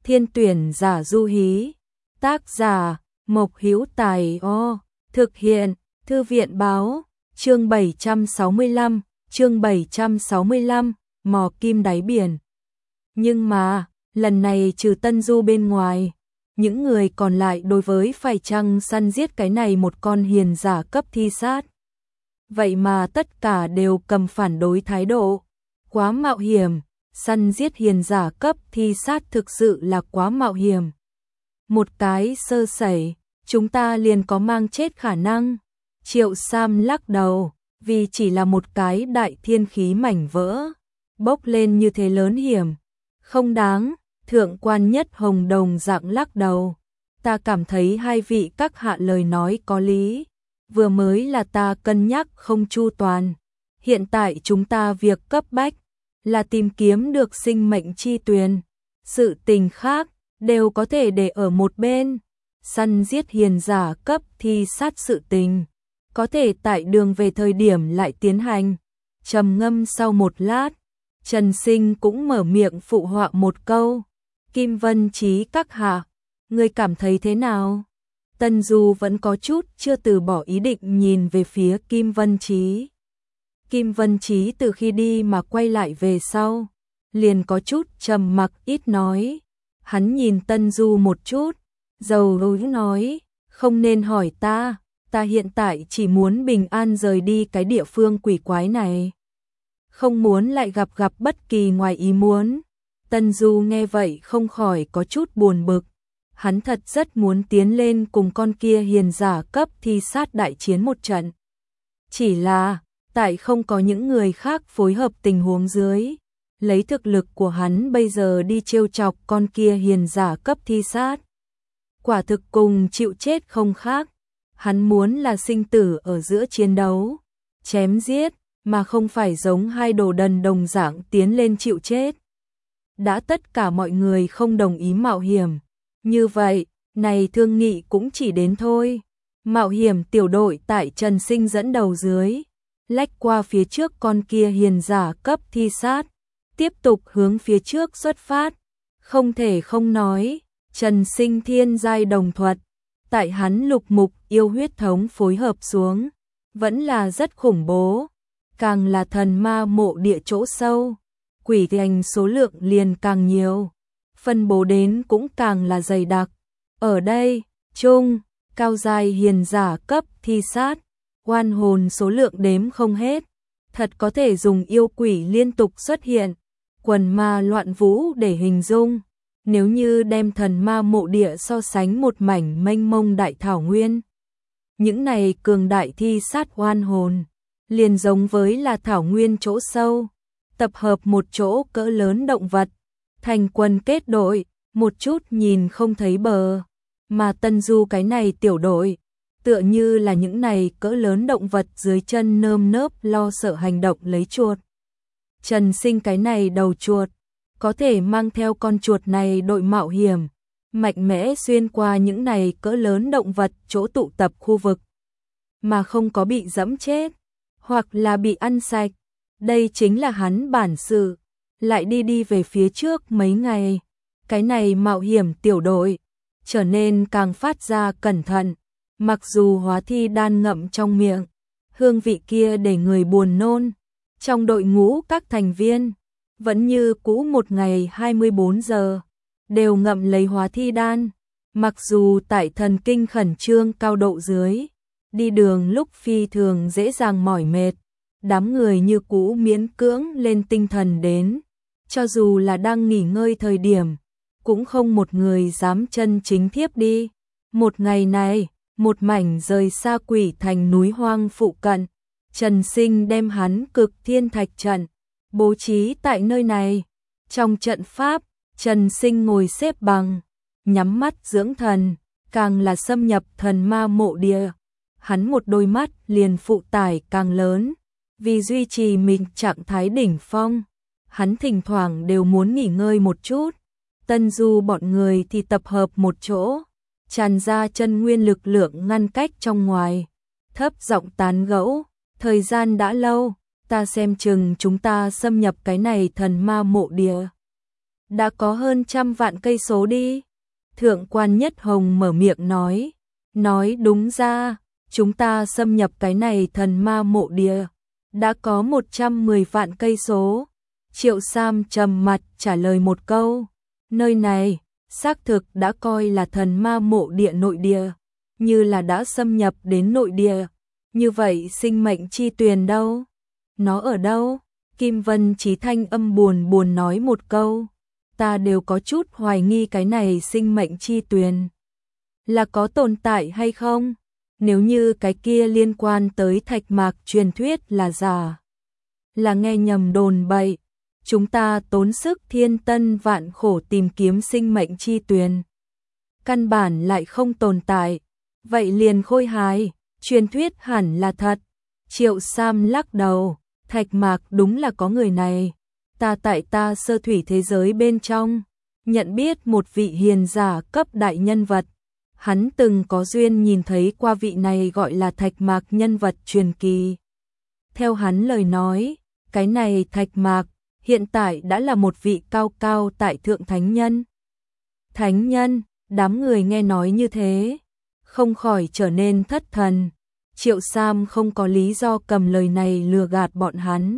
Thiên tuyển giả du hí. Tác giả Mộc Hữu Tài. Thực hiện Thư viện báo. Chương 765, mò kim đáy biển. Nhưng mà, lần này trừ Tân Du bên ngoài, những người còn lại đối với phải chăng săn giết cái này một con hiền giả cấp thi sát. Vậy mà tất cả đều cầm phản đối thái độ. Quá mạo hiểm, săn giết hiền giả cấp thi sát thực sự là quá mạo hiểm. Một cái sơ sẩy, chúng ta liền có mang chết khả năng. Triệu Sam lắc đầu, vì chỉ là một cái đại thiên khí mảnh vỡ, bốc lên như thế lớn hiểm. Không đáng, thượng quan Nhất Hồng đồng dạng lắc đầu. Ta cảm thấy hai vị các hạ lời nói có lý. Vừa mới là ta cân nhắc không chu toàn. Hiện tại chúng ta việc cấp bách là tìm kiếm được sinh mệnh chi tuyền. Sự tình khác đều có thể để ở một bên. Săn giết hiền giả cấp thi sát sự tình, có thể tại đường về thời điểm lại tiến hành. Trầm ngâm sau một lát, Trần Sinh cũng mở miệng phụ họa một câu. Kim Vân Chí các hạ, ngươi cảm thấy thế nào? Tân Du vẫn có chút chưa từ bỏ ý định nhìn về phía Kim Vân Chí. Kim Vân Chí từ khi đi mà quay lại về sau, liền có chút trầm mặc ít nói. Hắn nhìn Tân Du một chút, dầu hối nói, không nên hỏi ta hiện tại chỉ muốn bình an rời đi cái địa phương quỷ quái này. Không muốn lại gặp bất kỳ ngoài ý muốn. Tân Du nghe vậy không khỏi có chút buồn bực. Hắn thật rất muốn tiến lên cùng con kia hiền giả cấp thi sát đại chiến một trận. Chỉ là, tại không có những người khác phối hợp tình huống dưới, lấy thực lực của hắn bây giờ đi trêu chọc con kia hiền giả cấp thi sát. Quả thực cùng chịu chết không khác. Hắn muốn là sinh tử ở giữa chiến đấu, chém giết, mà không phải giống hai đồ đần đồng dạng tiến lên chịu chết. Đã tất cả mọi người không đồng ý mạo hiểm, như vậy, này thương nghị cũng chỉ đến thôi. Mạo hiểm tiểu đội tại Trần Sinh dẫn đầu dưới, lách qua phía trước con kia hiền giả cấp thi sát, tiếp tục hướng phía trước xuất phát. Không thể không nói, Trần Sinh thiên giai đồng thuật, tại hắn lục mục yêu huyết thống phối hợp xuống, vẫn là rất khủng bố. Càng là thần ma mộ địa chỗ sâu, quỷ thành số lượng liền càng nhiều, phân bố đến cũng càng là dày đặc. Ở đây, cao giai hiền giả cấp thi sát, oan hồn số lượng đếm không hết, thật có thể dùng yêu quỷ liên tục xuất hiện, quần ma loạn vũ để hình dung. Nếu như đem thần ma mộ địa so sánh một mảnh mênh mông đại thảo nguyên, những này cường đại thi sát oan hồn, liền giống với là thảo nguyên chỗ sâu, tập hợp một chỗ cỡ lớn động vật, thành quân kết đội, một chút nhìn không thấy bờ. Mà Tân Du cái này tiểu đội, tựa như là những này cỡ lớn động vật dưới chân nơm nớp lo sợ hành động lấy chuột. Trần Sinh cái này đầu chuột, có thể mang theo con chuột này đội mạo hiểm, mạnh mẽ xuyên qua những này cỡ lớn động vật chỗ tụ tập khu vực, mà không có bị dẫm chết, hoặc là bị ăn sạch. Đây chính là hắn bản sự. Lại đi về phía trước mấy ngày, cái này mạo hiểm tiểu đội trở nên càng phát ra cẩn thận. Mặc dù hóa thi đan ngậm trong miệng, hương vị kia để người buồn nôn, trong đội ngũ các thành viên vẫn như cũ một ngày 24 giờ đều ngậm lấy hóa thi đan. Mặc dù tại thần kinh khẩn trương cao độ dưới, đi đường lúc phi thường dễ dàng mỏi mệt, đám người như cũ miễn cưỡng lên tinh thần đến. Cho dù là đang nghỉ ngơi thời điểm, cũng không một người dám chân chính thiếp đi. Một ngày này, một mảnh rời xa quỷ thành núi hoang phụ cận, Trần Sinh đem hắn cực thiên thạch trận bố trí tại nơi này. Trong trận pháp, Trần Sinh ngồi xếp bằng, nhắm mắt dưỡng thần, càng là xâm nhập thần ma mộ địa. Hắn một đôi mắt liền phụ tải càng lớn, vì duy trì mình trạng thái đỉnh phong. Hắn thỉnh thoảng đều muốn nghỉ ngơi một chút. Tân Du bọn người thì tập hợp một chỗ, tràn ra chân nguyên lực lượng ngăn cách trong ngoài, thấp giọng tán gẫu. Thời gian đã lâu, ta xem chừng chúng ta xâm nhập cái này thần ma mộ địa, đã có hơn 100 vạn cây số đi. Thượng quan Nhất Hồng mở miệng nói đúng ra, chúng ta xâm nhập cái này thần ma mộ địa, đã có 110 vạn cây số. Triệu Sam trầm mặt trả lời một câu, nơi này, xác thực đã coi là thần ma mộ địa nội địa, như là đã xâm nhập đến nội địa. Như vậy sinh mệnh chi tuyền đâu? Nó ở đâu? Kim Vân Chí thanh âm buồn buồn nói một câu, ta đều có chút hoài nghi cái này sinh mệnh chi tuyền là có tồn tại hay không? Nếu như cái kia liên quan tới thạch mạc truyền thuyết là giả, là nghe nhầm đồn bậy, chúng ta tốn sức thiên tân vạn khổ tìm kiếm sinh mệnh chi tuyền, căn bản lại không tồn tại, vậy liền khôi hài, truyền thuyết hẳn là thật. Triệu Sam lắc đầu, thạch mạc đúng là có người này, tại ta sơ thủy thế giới bên trong, nhận biết một vị hiền giả cấp đại nhân vật. Hắn từng có duyên nhìn thấy qua vị này gọi là thạch mạc nhân vật truyền kỳ. Theo hắn lời nói, cái này thạch mạc hiện tại đã là một vị cao cao tại thượng thánh nhân. Thánh nhân, đám người nghe nói như thế, không khỏi trở nên thất thần. Triệu Sam không có lý do cầm lời này lừa gạt bọn hắn.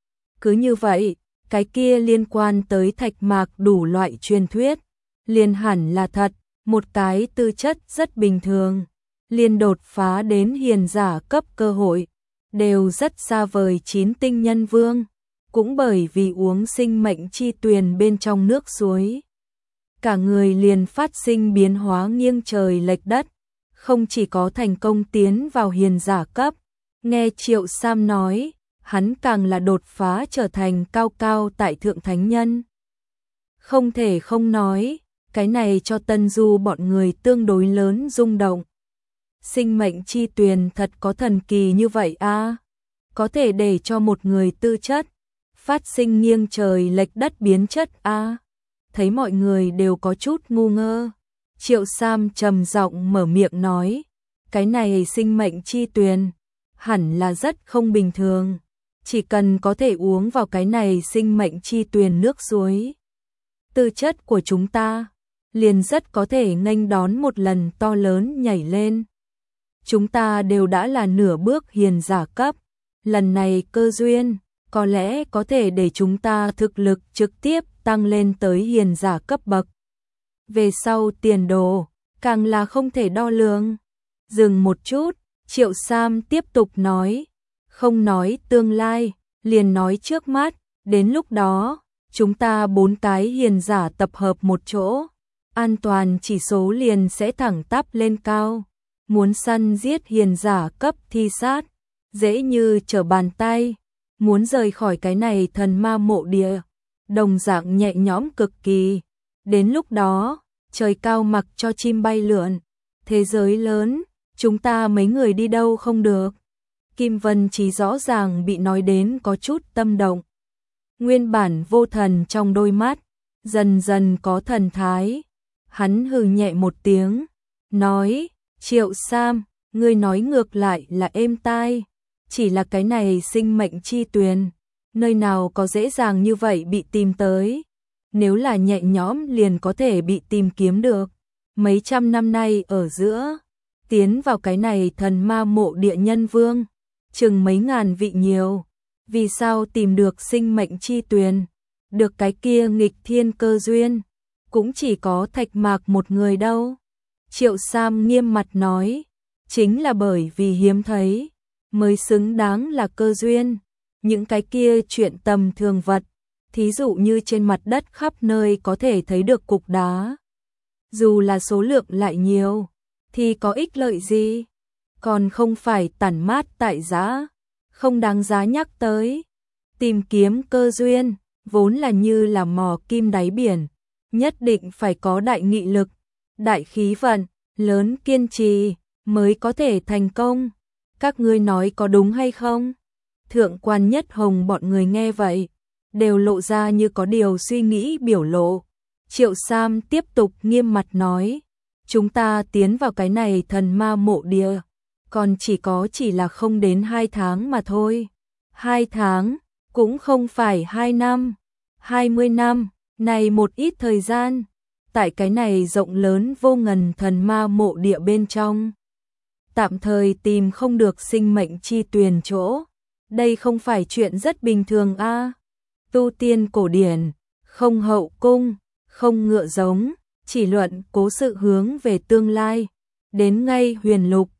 Cứ như vậy, cái kia liên quan tới thạch mạc đủ loại truyền thuyết, liền hẳn là thật. Một cái tư chất rất bình thường, liền đột phá đến hiền giả cấp cơ hội, đều rất xa vời 9 tinh nhân vương, cũng bởi vì uống sinh mệnh chi tuyền bên trong nước suối. Cả người liền phát sinh biến hóa nghiêng trời lệch đất, không chỉ có thành công tiến vào hiền giả cấp, nghe Triệu Sam nói, hắn càng là đột phá trở thành cao cao tại thượng thánh nhân. Không thể không nói, cái này cho Tân Du bọn người tương đối lớn rung động. Sinh mệnh chi tuyền thật có thần kỳ như vậy a, có thể để cho một người tư chất phát sinh nghiêng trời lệch đất biến chất a. Thấy mọi người đều có chút ngu ngơ, Triệu Sam trầm giọng mở miệng nói, cái này sinh mệnh chi tuyền hẳn là rất không bình thường, chỉ cần có thể uống vào cái này sinh mệnh chi tuyền nước suối, tư chất của chúng ta liền rất có thể nghênh đón một lần to lớn nhảy lên. Chúng ta đều đã là nửa bước hiền giả cấp, lần này cơ duyên có lẽ có thể để chúng ta thực lực trực tiếp tăng lên tới hiền giả cấp bậc. Về sau tiền đồ càng là không thể đo lường. Dừng một chút, Triệu Sam tiếp tục nói, không nói tương lai, liền nói trước mắt, đến lúc đó, chúng ta 4 cái hiền giả tập hợp một chỗ, an toàn chỉ số liền sẽ thẳng tắp lên cao. Muốn săn giết hiền giả cấp thi sát, dễ như trở bàn tay. Muốn rời khỏi cái này thần ma mộ địa, đồng dạng nhẹ nhõm cực kỳ. Đến lúc đó, trời cao mặc cho chim bay lượn, thế giới lớn, chúng ta mấy người đi đâu không được. Kim Vân Chí rõ ràng bị nói đến có chút tâm động. Nguyên bản vô thần trong đôi mắt, dần dần có thần thái. Hắn hừ nhẹ một tiếng, nói, Triệu Sam, ngươi nói ngược lại là êm tai, chỉ là cái này sinh mệnh chi tuyền, nơi nào có dễ dàng như vậy bị tìm tới, nếu là nhẹ nhõm liền có thể bị tìm kiếm được. Mấy trăm năm nay ở giữa, tiến vào cái này thần ma mộ địa nhân vương, chừng mấy ngàn vị nhiều, vì sao tìm được sinh mệnh chi tuyền, được cái kia nghịch thiên cơ duyên, cũng chỉ có Thạch Mạc một người đâu. Triệu Sam nghiêm mặt nói, chính là bởi vì hiếm thấy, mới xứng đáng là cơ duyên. Những cái kia chuyện tầm thường vật, thí dụ như trên mặt đất khắp nơi có thể thấy được cục đá, dù là số lượng lại nhiều, thì có ích lợi gì, còn không phải tản mát tại giã, không đáng giá nhắc tới. Tìm kiếm cơ duyên, vốn là như là mò kim đáy biển, nhất định phải có đại nghị lực, đại khí vận, lớn kiên trì, mới có thể thành công. Các ngươi nói có đúng hay không? Thượng quan Nhất Hồng bọn người nghe vậy, đều lộ ra như có điều suy nghĩ biểu lộ. Triệu Sam tiếp tục nghiêm mặt nói, chúng ta tiến vào cái này thần ma mộ địa, còn chỉ là không đến 2 tháng mà thôi. 2 tháng, cũng không phải 2 năm, 20 năm, này một ít thời gian, tại cái này rộng lớn vô ngần thần ma mộ địa bên trong. Tạm thời tìm không được sinh mệnh chi tuyền chỗ. Đây không phải chuyện rất bình thường a. Tu tiên cổ điển, không hậu cung, không ngựa giống, chỉ luận cố sự hướng về tương lai. Đến ngay huyền lục,